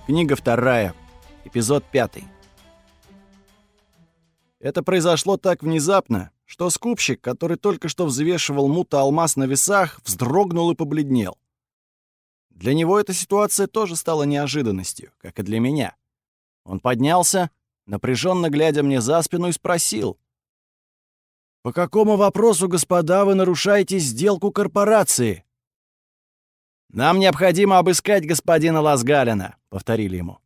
Книга 2. Эпизод 5. Это произошло так внезапно, что скупщик, который только что взвешивал мута-алмаз на весах, вздрогнул и побледнел. Для него эта ситуация тоже стала неожиданностью, как и для меня. Он поднялся, напряженно глядя мне за спину, и спросил: «По какому вопросу, господа, вы нарушаете сделку корпорации?» «Нам необходимо обыскать господина Лазгалена», — повторили ему.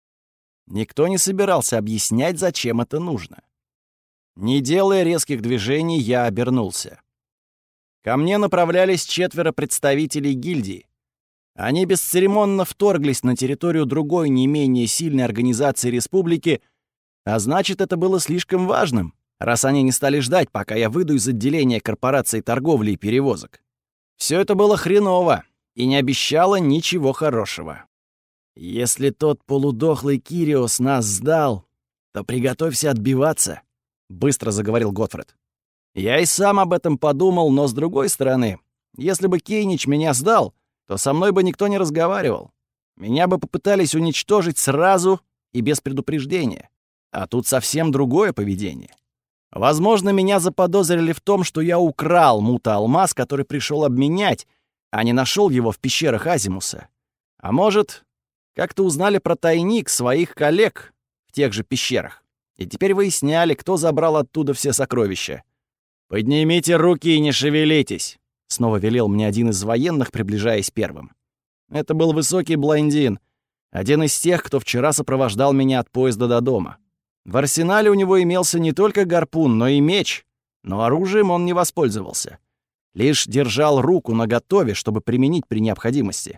Никто не собирался объяснять, зачем это нужно. Не делая резких движений, я обернулся. Ко мне направлялись 4 представителей гильдии. Они бесцеремонно вторглись на территорию другой, не менее сильной организации республики, а значит, это было слишком важным, раз они не стали ждать, пока я выйду из отделения корпорации торговли и перевозок. Все это было хреново и не обещало ничего хорошего. «Если тот полудохлый Кириос нас сдал, то приготовься отбиваться», — быстро заговорил Готфред. Я и сам об этом подумал, но с другой стороны, если бы Кейнич меня сдал, то со мной бы никто не разговаривал. Меня бы попытались уничтожить сразу и без предупреждения. А тут совсем другое поведение. Возможно, меня заподозрили в том, что я украл мута-алмаз, который пришел обменять, а не нашел его в пещерах Азимуса. А может, как-то узнали про тайник своих коллег в тех же пещерах, и теперь выясняли, кто забрал оттуда все сокровища. «Поднимите руки и не шевелитесь», — снова велел мне один из военных, приближаясь первым. Это был высокий блондин, один из тех, кто вчера сопровождал меня от поезда до дома. В арсенале у него имелся не только гарпун, но и меч, но оружием он не воспользовался. Лишь держал руку наготове, чтобы применить при необходимости.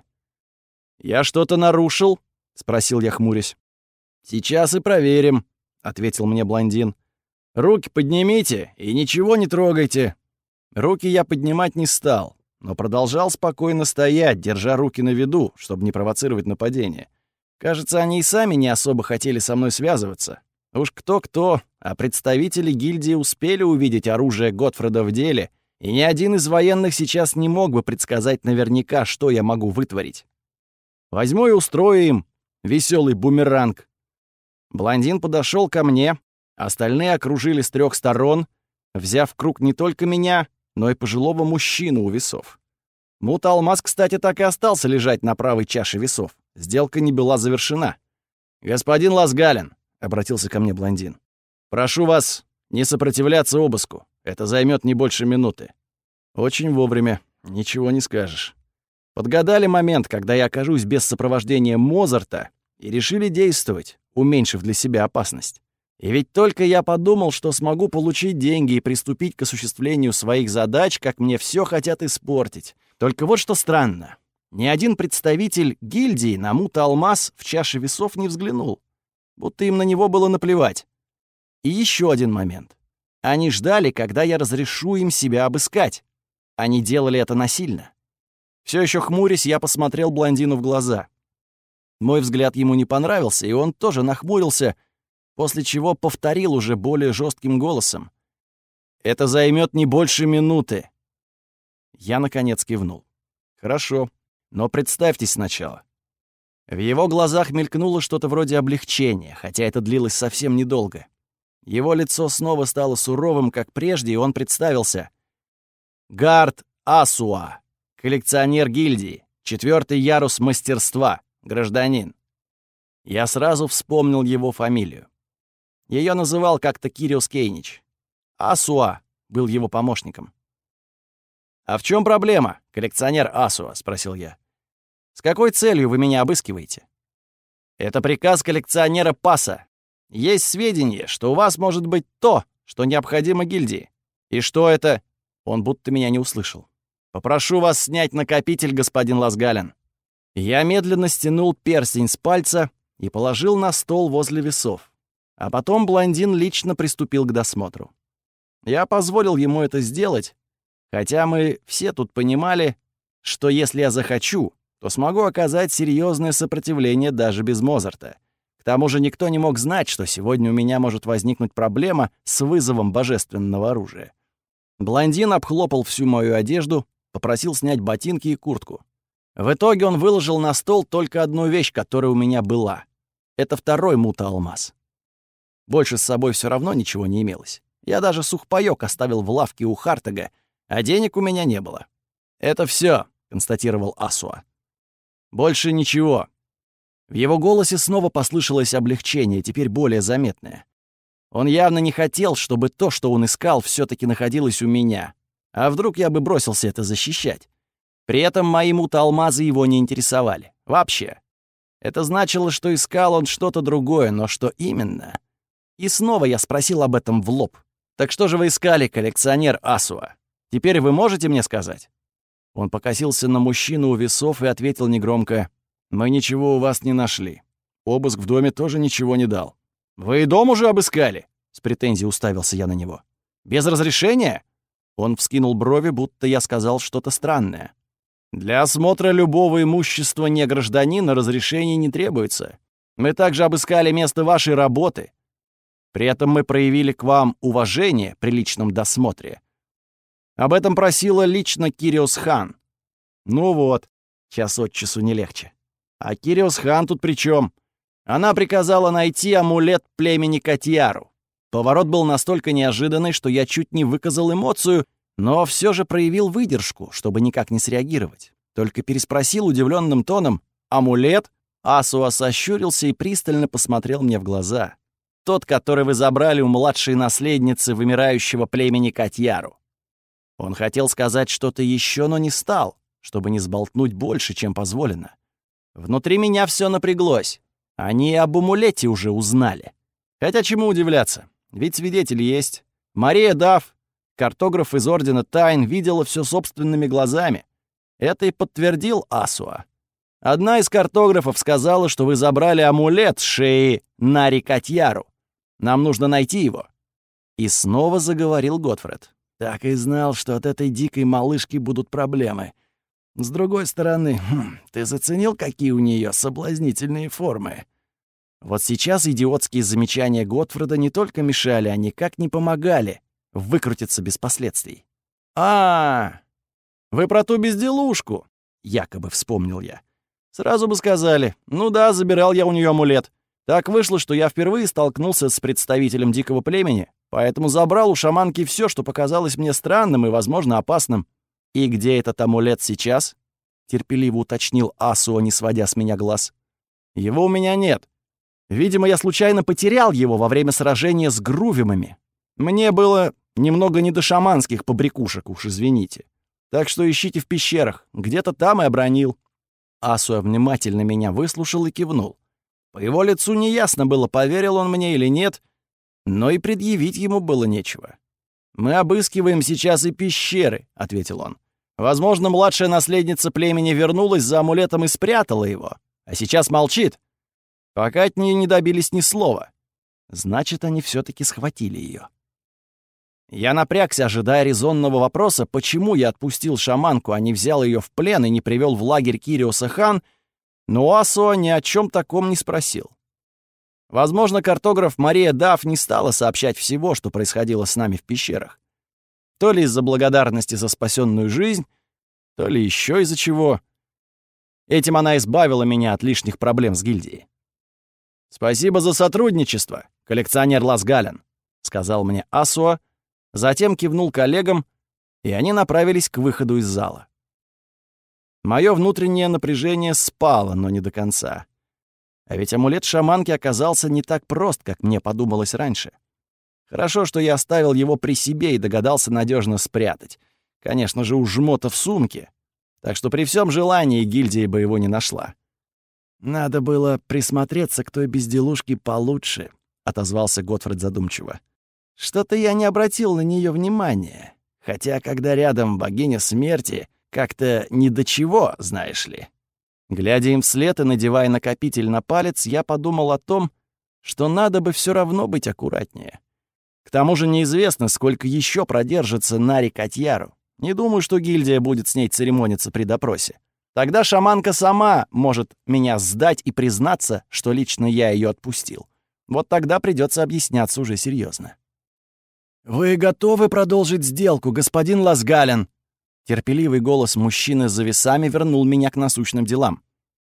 «Я что-то нарушил?» — спросил я, хмурясь. «Сейчас и проверим», — ответил мне блондин. «Руки поднимите и ничего не трогайте». Руки я поднимать не стал, но продолжал спокойно стоять, держа руки на виду, чтобы не провоцировать нападение. Кажется, они и сами не особо хотели со мной связываться. Уж кто-кто, а представители гильдии успели увидеть оружие Готфреда в деле, и ни один из военных сейчас не мог бы предсказать наверняка, что я могу вытворить. Возьму и устрою им веселый бумеранг. Блондин подошел ко мне, остальные окружили с 3 сторон, взяв в круг не только меня, но и пожилого мужчину у весов. Мут-алмаз, кстати, так и остался лежать на правой чаше весов. Сделка не была завершена. «Господин Лазгален», — обратился ко мне блондин, — «прошу вас не сопротивляться обыску. Это займет не больше минуты». Очень вовремя, ничего не скажешь. Подгадали момент, когда я окажусь без сопровождения Мозарта, и решили действовать, уменьшив для себя опасность. И ведь только я подумал, что смогу получить деньги и приступить к осуществлению своих задач, как мне все хотят испортить. Только вот что странно. Ни один представитель гильдии на мута-алмаз в чаше весов не взглянул, будто им на него было наплевать. И еще один момент. Они ждали, когда я разрешу им себя обыскать. Они делали это насильно. Все еще хмурясь, я посмотрел блондину в глаза. Мой взгляд ему не понравился, и он тоже нахмурился, после чего повторил уже более жестким голосом: «Это займет не больше минуты». Я, наконец, кивнул. «Хорошо, но представьтесь сначала». В его глазах мелькнуло что-то вроде облегчения, хотя это длилось совсем недолго. Его лицо снова стало суровым, как прежде, и он представился. «Гард Асуа, коллекционер гильдии, 4-й ярус мастерства, гражданин». Я сразу вспомнил его фамилию. Ее называл как-то Кириос Кейнич. Асуа был его помощником. «А в чем проблема, коллекционер Асуа?» — спросил я. «С какой целью вы меня обыскиваете?» «Это приказ коллекционера Паса. Есть сведения, что у вас может быть то, что необходимо гильдии. И что это?» Он будто меня не услышал. «Попрошу вас снять накопитель, господин Лазгален». Я медленно стянул перстень с пальца и положил на стол возле весов. А потом блондин лично приступил к досмотру. Я позволил ему это сделать, хотя мы все тут понимали, что если я захочу, то смогу оказать серьезное сопротивление даже без Мозарта. К тому же никто не мог знать, что сегодня у меня может возникнуть проблема с вызовом божественного оружия. Блондин обхлопал всю мою одежду, попросил снять ботинки и куртку. В итоге он выложил на стол только одну вещь, которая у меня была. Это второй мута-алмаз. Больше с собой все равно ничего не имелось. Я даже сухпайок оставил в лавке у Хартага, а денег у меня не было. «Это все, констатировал Асуа. «Больше ничего». В его голосе снова послышалось облегчение, теперь более заметное. Он явно не хотел, чтобы то, что он искал, все таки находилось у меня. А вдруг я бы бросился это защищать? При этом мои мута-алмазы его не интересовали. Вообще. Это значило, что искал он что-то другое, но что именно? И снова я спросил об этом в лоб. «Так что же вы искали, коллекционер Асуа? Теперь вы можете мне сказать?» Он покосился на мужчину у весов и ответил негромко: «Мы ничего у вас не нашли. Обыск в доме тоже ничего не дал». «Вы и дом уже обыскали?» — с претензией уставился я на него. «Без разрешения?» Он вскинул брови, будто я сказал что-то странное. «Для осмотра любого имущества негражданина разрешения не требуется. Мы также обыскали место вашей работы. При этом мы проявили к вам уважение при личном досмотре. Об этом просила лично Кириос-хан. Ну вот, час от часу не легче. А Кириос-хан тут при чем? Она приказала найти амулет племени Катьяру. Поворот был настолько неожиданный, что я чуть не выказал эмоцию, но все же проявил выдержку, чтобы никак не среагировать. Только переспросил удивленным тоном: «Амулет?» Асуа сощурился и пристально посмотрел мне в глаза. «Тот, который вы забрали у младшей наследницы вымирающего племени Катьяру». Он хотел сказать что-то еще, но не стал, чтобы не сболтнуть больше, чем позволено. Внутри меня все напряглось. Они об амулете уже узнали. Хотя чему удивляться? Ведь свидетели есть. Мария Дафф, картограф из Ордена Тайн, видела все собственными глазами. Это и подтвердил Асуа. Одна из картографов сказала, что вы забрали амулет с шеи Нари Катьяру. Нам нужно найти его. И снова заговорил Готфред. Так и знал, что от этой дикой малышки будут проблемы. С другой стороны, ты заценил, какие у нее соблазнительные формы? Вот сейчас идиотские замечания Готфреда не только мешали, а никак не помогали выкрутиться без последствий. Вы про ту безделушку?» — якобы вспомнил я. «Сразу бы сказали. Ну да, забирал я у нее амулет. Так вышло, что я впервые столкнулся с представителем дикого племени, поэтому забрал у шаманки все, что показалось мне странным и, возможно, опасным. И где этот амулет сейчас?» — терпеливо уточнил Асуа, не сводя с меня глаз. «Его у меня нет. Видимо, я случайно потерял его во время сражения с грувимами. Мне было немного не до шаманских побрякушек, уж извините. Так что ищите в пещерах, где-то там и обронил». Асуа внимательно меня выслушал и кивнул. По его лицу неясно было, поверил он мне или нет, но и предъявить ему было нечего. «Мы обыскиваем сейчас и пещеры», — ответил он. «Возможно, младшая наследница племени вернулась за амулетом и спрятала его, а сейчас молчит. Пока от нее не добились ни слова. Значит, они все-таки схватили ее». Я напрягся, ожидая резонного вопроса, почему я отпустил шаманку, а не взял ее в плен и не привел в лагерь Кириоса-хан, но Асуа ни о чем таком не спросил. Возможно, картограф Мария Дафф не стала сообщать всего, что происходило с нами в пещерах. То ли из-за благодарности за спасенную жизнь, то ли еще из-за чего. Этим она избавила меня от лишних проблем с гильдией. «Спасибо за сотрудничество, коллекционер Ласгален», — сказал мне Асуа, затем кивнул коллегам, и они направились к выходу из зала. Моё внутреннее напряжение спало, но не до конца. А ведь амулет шаманки оказался не так прост, как мне подумалось раньше. Хорошо, что я оставил его при себе и догадался надежно спрятать. Конечно же, у жмота в сумке. Так что при всем желании гильдия бы его не нашла. «Надо было присмотреться к той безделушке получше», — отозвался Готфред задумчиво. «Что-то я не обратил на нее внимания. Хотя, когда рядом богиня смерти, как-то ни до чего, знаешь ли». Глядя им вслед и надевая накопитель на палец, я подумал о том, что надо бы все равно быть аккуратнее. К тому же неизвестно, сколько еще продержится Нари Катьяру. Не думаю, что гильдия будет с ней церемониться при допросе. Тогда шаманка сама может меня сдать и признаться, что лично я ее отпустил. Вот тогда придется объясняться уже серьезно. «Вы готовы продолжить сделку, господин Ласгален?» Терпеливый голос мужчины за весами вернул меня к насущным делам.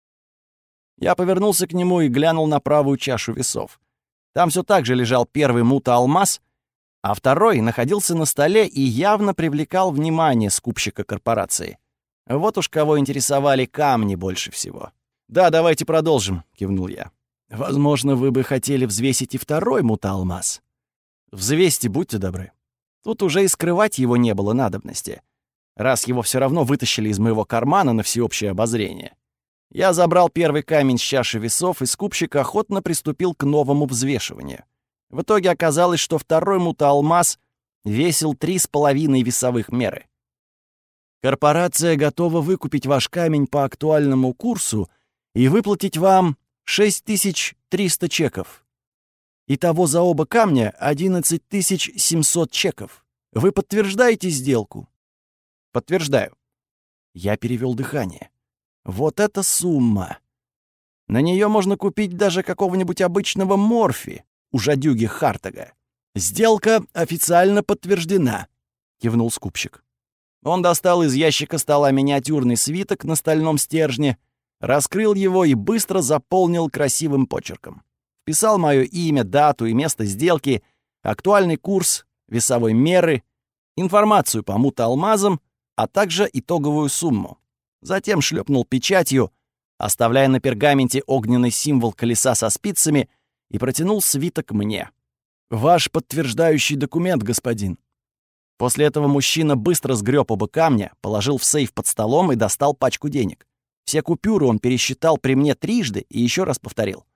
Я повернулся к нему и глянул на правую чашу весов. Там все так же лежал первый мута-алмаз, а второй находился на столе и явно привлекал внимание скупщика корпорации. Вот уж кого интересовали камни больше всего. «Да, давайте продолжим», — кивнул я. «Возможно, вы бы хотели взвесить и второй мута-алмаз». «Взвесьте, будьте добры». Тут уже и скрывать его не было надобности, раз его все равно вытащили из моего кармана на всеобщее обозрение. Я забрал первый камень с чаши весов, и скупщик охотно приступил к новому взвешиванию. В итоге оказалось, что второй мута-алмаз весил 3,5 весовых меры. Корпорация готова выкупить ваш камень по актуальному курсу и выплатить вам 6300 чеков. Итого за оба камня 11700 чеков. Вы подтверждаете сделку? Подтверждаю. Я перевел дыхание. Вот эта сумма. На нее можно купить даже какого-нибудь обычного морфи у жадюги Хартага. Сделка официально подтверждена, кивнул скупщик. Он достал из ящика стола миниатюрный свиток на стальном стержне, раскрыл его и быстро заполнил красивым почерком. Вписал мое имя, дату и место сделки, актуальный курс, весовой меры, информацию по мута-алмазам, а также итоговую сумму. Затем шлепнул печатью, оставляя на пергаменте огненный символ колеса со спицами, и протянул свиток мне. «Ваш подтверждающий документ, господин». После этого мужчина быстро сгреб оба камня, положил в сейф под столом и достал пачку денег. Все купюры он пересчитал при мне трижды и еще раз повторил.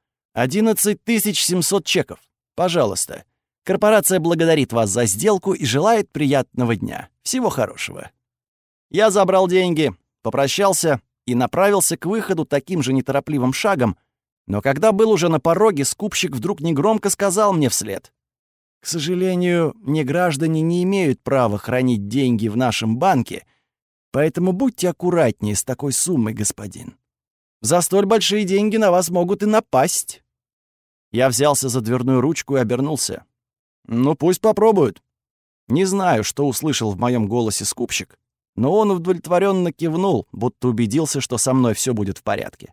11700 чеков. Пожалуйста. Корпорация благодарит вас за сделку и желает приятного дня. Всего хорошего». Я забрал деньги, попрощался и направился к выходу таким же неторопливым шагом, но когда был уже на пороге, скупщик вдруг негромко сказал мне вслед: «К сожалению, неграждане не имеют права хранить деньги в нашем банке, поэтому будьте аккуратнее с такой суммой, господин. За столь большие деньги на вас могут и напасть». Я взялся за дверную ручку и обернулся. «Ну, пусть попробуют». Не знаю, что услышал в моем голосе скупщик, но он удовлетворенно кивнул, будто убедился, что со мной все будет в порядке.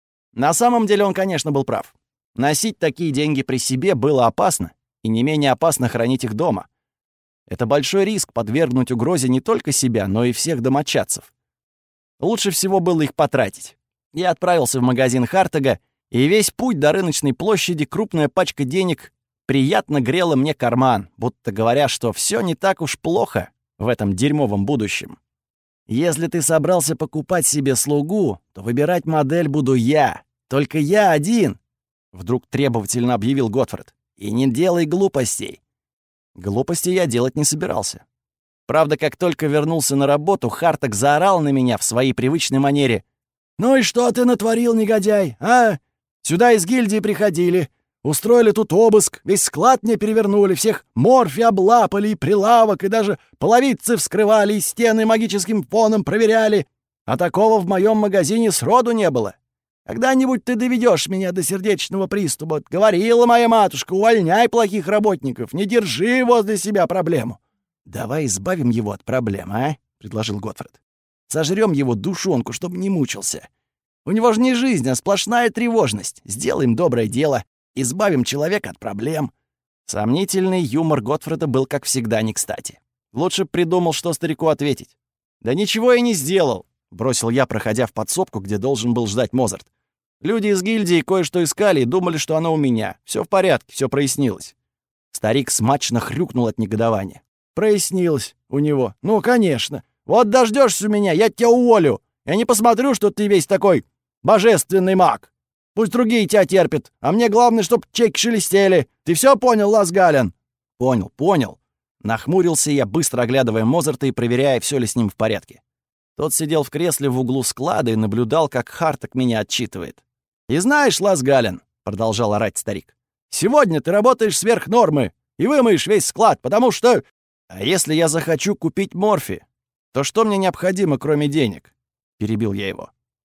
На самом деле он, конечно, был прав. Носить такие деньги при себе было опасно, и не менее опасно хранить их дома. Это большой риск подвергнуть угрозе не только себя, но и всех домочадцев. Лучше всего было их потратить. Я отправился в магазин Хартага, и весь путь до рыночной площади крупная пачка денег приятно грела мне карман, будто говоря, что все не так уж плохо в этом дерьмовом будущем. «Если ты собрался покупать себе слугу, то выбирать модель буду я. Только я один!» Вдруг требовательно объявил Готфред. «И не делай глупостей». Глупостей я делать не собирался. Правда, как только вернулся на работу, Хартаг заорал на меня в своей привычной манере. «Ну и что ты натворил, негодяй, а? Сюда из гильдии приходили, устроили тут обыск, весь склад мне перевернули, всех морфи облапали, и прилавок, и даже половицы вскрывали, и стены магическим фоном проверяли. А такого в моем магазине сроду не было. Когда-нибудь ты доведешь меня до сердечного приступа. Говорила моя матушка, увольняй плохих работников, не держи возле себя проблему». «Давай избавим его от проблем, а?» — предложил Готфред. «Сожрём его душонку, чтобы не мучился. У него же не жизнь, а сплошная тревожность. Сделаем доброе дело, избавим человека от проблем». Сомнительный юмор Готфреда был, как всегда, не кстати. Лучше б придумал, что старику ответить. «Да ничего я не сделал», — бросил я, проходя в подсобку, где должен был ждать Мозарт. «Люди из гильдии кое-что искали и думали, что оно у меня. Все в порядке, все прояснилось». Старик смачно хрюкнул от негодования. «Прояснилось у него. Ну, конечно. Вот дождешься меня, я тебя уволю. Я не посмотрю, что ты весь такой божественный маг. Пусть другие тебя терпят, а мне главное, чтоб чеки шелестели. Ты все понял, Лазгален?» «Понял». Нахмурился я, быстро оглядывая Мозарта и проверяя, все ли с ним в порядке. Тот сидел в кресле в углу склада и наблюдал, как Хартаг меня отчитывает. «И знаешь, Лазгален», — продолжал орать старик, «сегодня ты работаешь сверх нормы и вымоешь весь склад, потому что... А если я захочу купить морфи, то что мне необходимо, кроме денег?» — перебил я его.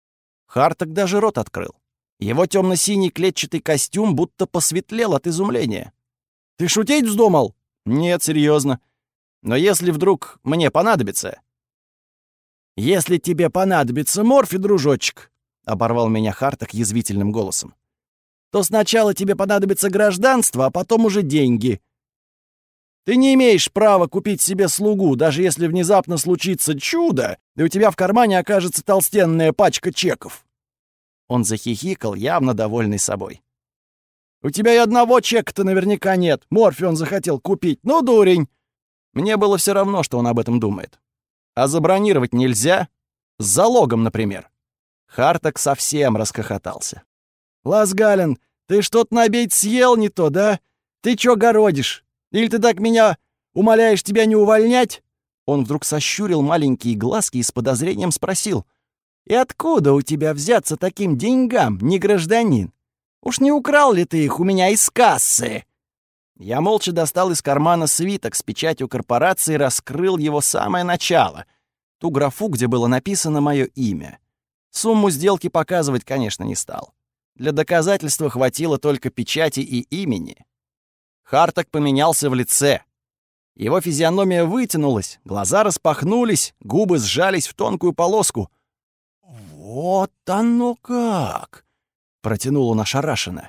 Хартаг даже рот открыл. Его темно-синий клетчатый костюм будто посветлел от изумления. «Ты шутить вздумал?» «Нет, серьезно. Но если вдруг мне понадобится...» «Если тебе понадобится морфий, дружочек», — оборвал меня Харток язвительным голосом, «то сначала тебе понадобится гражданство, а потом уже деньги. Ты не имеешь права купить себе слугу, даже если внезапно случится чудо, и у тебя в кармане окажется толстенная пачка чеков». Он захихикал, явно довольный собой. «У тебя и одного чека-то наверняка нет. Морфий он захотел купить. Ну, дурень!» Мне было все равно, что он об этом думает. А забронировать нельзя? С залогом, например. Харток совсем расхохотался. «Лазгалин, ты что-то на обед съел не то, да? Ты чё городишь? Или ты так меня умоляешь тебя не увольнять?» Он вдруг сощурил маленькие глазки и с подозрением спросил. «И откуда у тебя взяться таким деньгам, не гражданин? Уж не украл ли ты их у меня из кассы?» Я молча достал из кармана свиток с печатью корпорации и раскрыл его самое начало, ту графу, где было написано мое имя. Сумму сделки показывать, конечно, не стал. Для доказательства хватило только печати и имени. Харток поменялся в лице. Его физиономия вытянулась, глаза распахнулись, губы сжались в тонкую полоску. «Вот оно как!» — протянул он ошарашенно.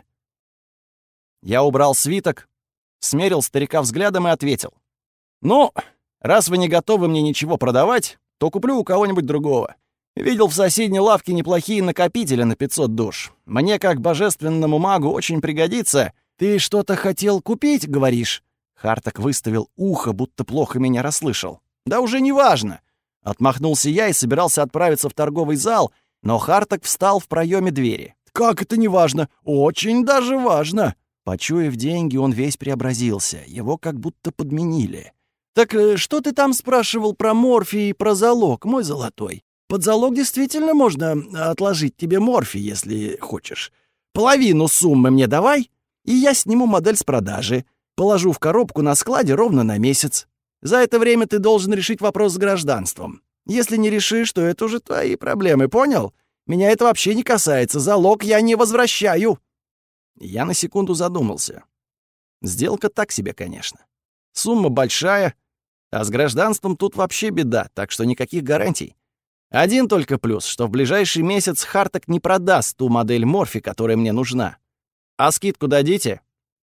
Я убрал свиток, смерил старика взглядом и ответил. «Ну, раз вы не готовы мне ничего продавать, то куплю у кого-нибудь другого. Видел в соседней лавке неплохие накопители на 500 душ. Мне, как божественному магу, очень пригодится. Ты что-то хотел купить, говоришь?» Харток выставил ухо, будто плохо меня расслышал. «Да уже не важно!» Отмахнулся я и собирался отправиться в торговый зал, но Харток встал в проеме двери. «Как это не важно? Очень даже важно!» Почуяв деньги, он весь преобразился. Его как будто подменили. «Так что ты там спрашивал про морфий и про залог, мой золотой? Под залог действительно можно отложить тебе морфий, если хочешь. Половину суммы мне давай, и я сниму модель с продажи. Положу в коробку на складе ровно на месяц. За это время ты должен решить вопрос с гражданством. Если не решишь, то это уже твои проблемы, понял? Меня это вообще не касается, залог я не возвращаю». Я на секунду задумался. Сделка так себе, конечно. Сумма большая, а с гражданством тут вообще беда, так что никаких гарантий. Один только плюс, что в ближайший месяц Харток не продаст ту модель морфи, которая мне нужна. А скидку дадите?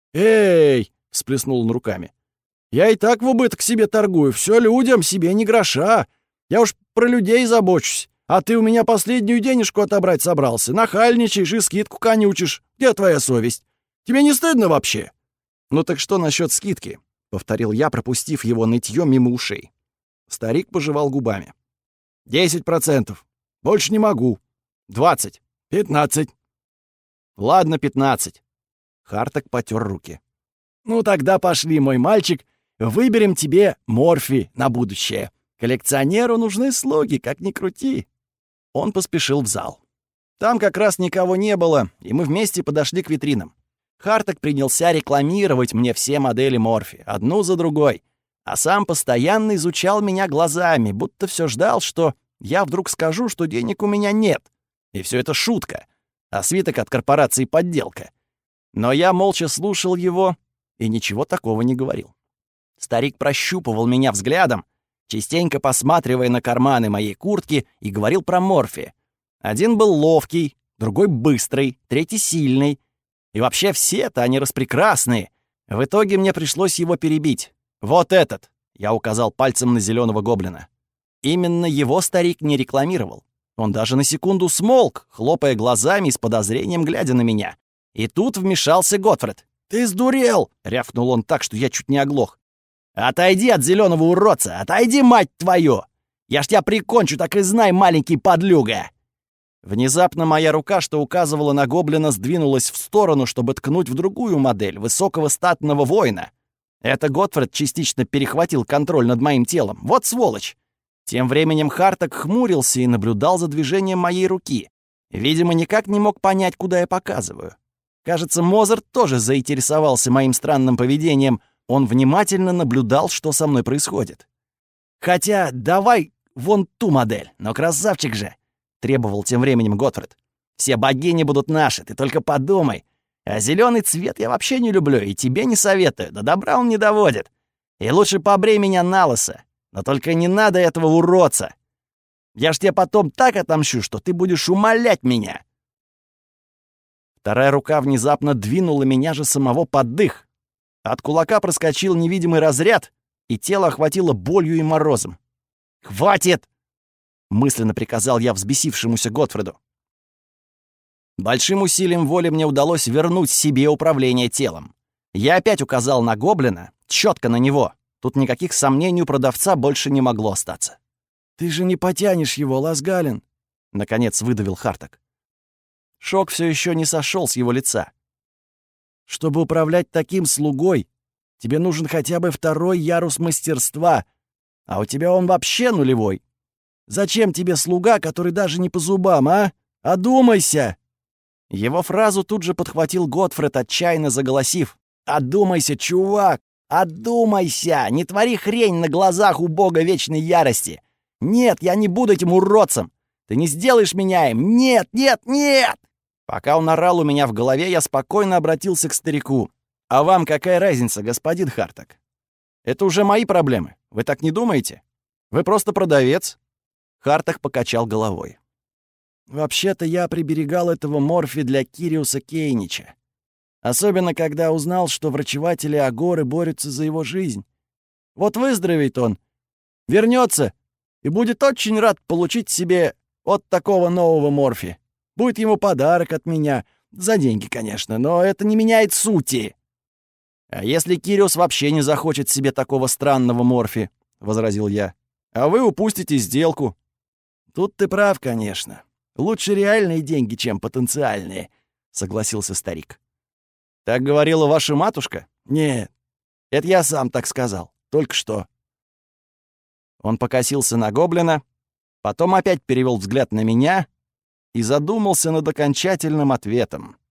«Эй!» — всплеснул он руками. «Я и так в убыток себе торгую, все людям, себе ни гроша. Я уж про людей забочусь. А ты у меня последнюю денежку отобрать собрался. Нахальничаешь и скидку конючишь. Где твоя совесть? Тебе не стыдно вообще?» «Ну так что насчет скидки?» — повторил я, пропустив его нытьё мимо ушей. Старик пожевал губами. 10%. Больше не могу. 20. 15. Ладно, 15. Харток потер руки. «Ну тогда пошли, мой мальчик. Выберем тебе морфи на будущее. Коллекционеру нужны слуги, как ни крути». Он поспешил в зал. Там как раз никого не было, и мы вместе подошли к витринам. Харток принялся рекламировать мне все модели морфи, одну за другой, а сам постоянно изучал меня глазами, будто все ждал, что я вдруг скажу, что денег у меня нет. И все это шутка, а свиток от корпорации подделка. Но я молча слушал его и ничего такого не говорил. Старик прощупывал меня взглядом, частенько посматривая на карманы моей куртки, и говорил про морфи. Один был ловкий, другой быстрый, третий сильный. И вообще все-то они распрекрасные. В итоге мне пришлось его перебить. «Вот этот!» — я указал пальцем на зеленого гоблина. Именно его старик не рекламировал. Он даже на секунду смолк, хлопая глазами и с подозрением глядя на меня. И тут вмешался Готфред. «Ты сдурел!» — рявкнул он так, что я чуть не оглох. «Отойди от зеленого уродца! Отойди, мать твою! Я ж тебя прикончу, так и знай, маленький подлюга!» Внезапно моя рука, что указывала на гоблина, сдвинулась в сторону, чтобы ткнуть в другую модель высокого статного воина. Это Готфред частично перехватил контроль над моим телом. Вот сволочь! Тем временем Харток хмурился и наблюдал за движением моей руки. Видимо, никак не мог понять, куда я показываю. Кажется, Мозарт тоже заинтересовался моим странным поведением. Он внимательно наблюдал, что со мной происходит. «Хотя давай вон ту модель, но красавчик же!» — требовал тем временем Готфред. «Все богини будут наши, ты только подумай. А зеленый цвет я вообще не люблю и тебе не советую, до добра он не доводит. И лучше побрей меня на лысо, но только не надо этого уродца!» Я ж тебе потом так отомщу, что ты будешь умолять меня!» Вторая рука внезапно двинула меня же самого под дых. От кулака проскочил невидимый разряд, и тело охватило болью и морозом. «Хватит!» — мысленно приказал я взбесившемуся Готфреду. Большим усилием воли мне удалось вернуть себе управление телом. Я опять указал на гоблина, четко на него. Тут никаких сомнений у продавца больше не могло остаться. «Ты же не потянешь его, Лазгалин!» — наконец выдавил Харток. Шок все еще не сошел с его лица. «Чтобы управлять таким слугой, тебе нужен хотя бы 2-й ярус мастерства, а у тебя он вообще нулевой. Зачем тебе слуга, который даже не по зубам, а? Одумайся!» Его фразу тут же подхватил Готфред, отчаянно заголосив. «Одумайся, чувак! Одумайся! Не твори хрень на глазах у бога вечной ярости! Нет, я не буду этим уродцем! Ты не сделаешь меня им! Нет, нет, нет!» Пока он орал у меня в голове, я спокойно обратился к старику. «А вам какая разница, господин Харток? Это уже мои проблемы. Вы так не думаете? Вы просто продавец». Харток покачал головой. «Вообще-то я приберегал этого морфи для Кириуса Кейнича. Особенно, когда узнал, что врачеватели Агоры борются за его жизнь. Вот выздоровеет он, вернется и будет очень рад получить себе вот такого нового морфи. Будет ему подарок от меня. За деньги, конечно, но это не меняет сути». «А если Кириус вообще не захочет себе такого странного морфи?» — возразил я. «А вы упустите сделку». «Тут ты прав, конечно. Лучше реальные деньги, чем потенциальные», — согласился старик. «Так говорила ваша матушка?» «Нет, это я сам так сказал. Только что». Он покосился на гоблина, потом опять перевел взгляд на меня и задумался над окончательным ответом.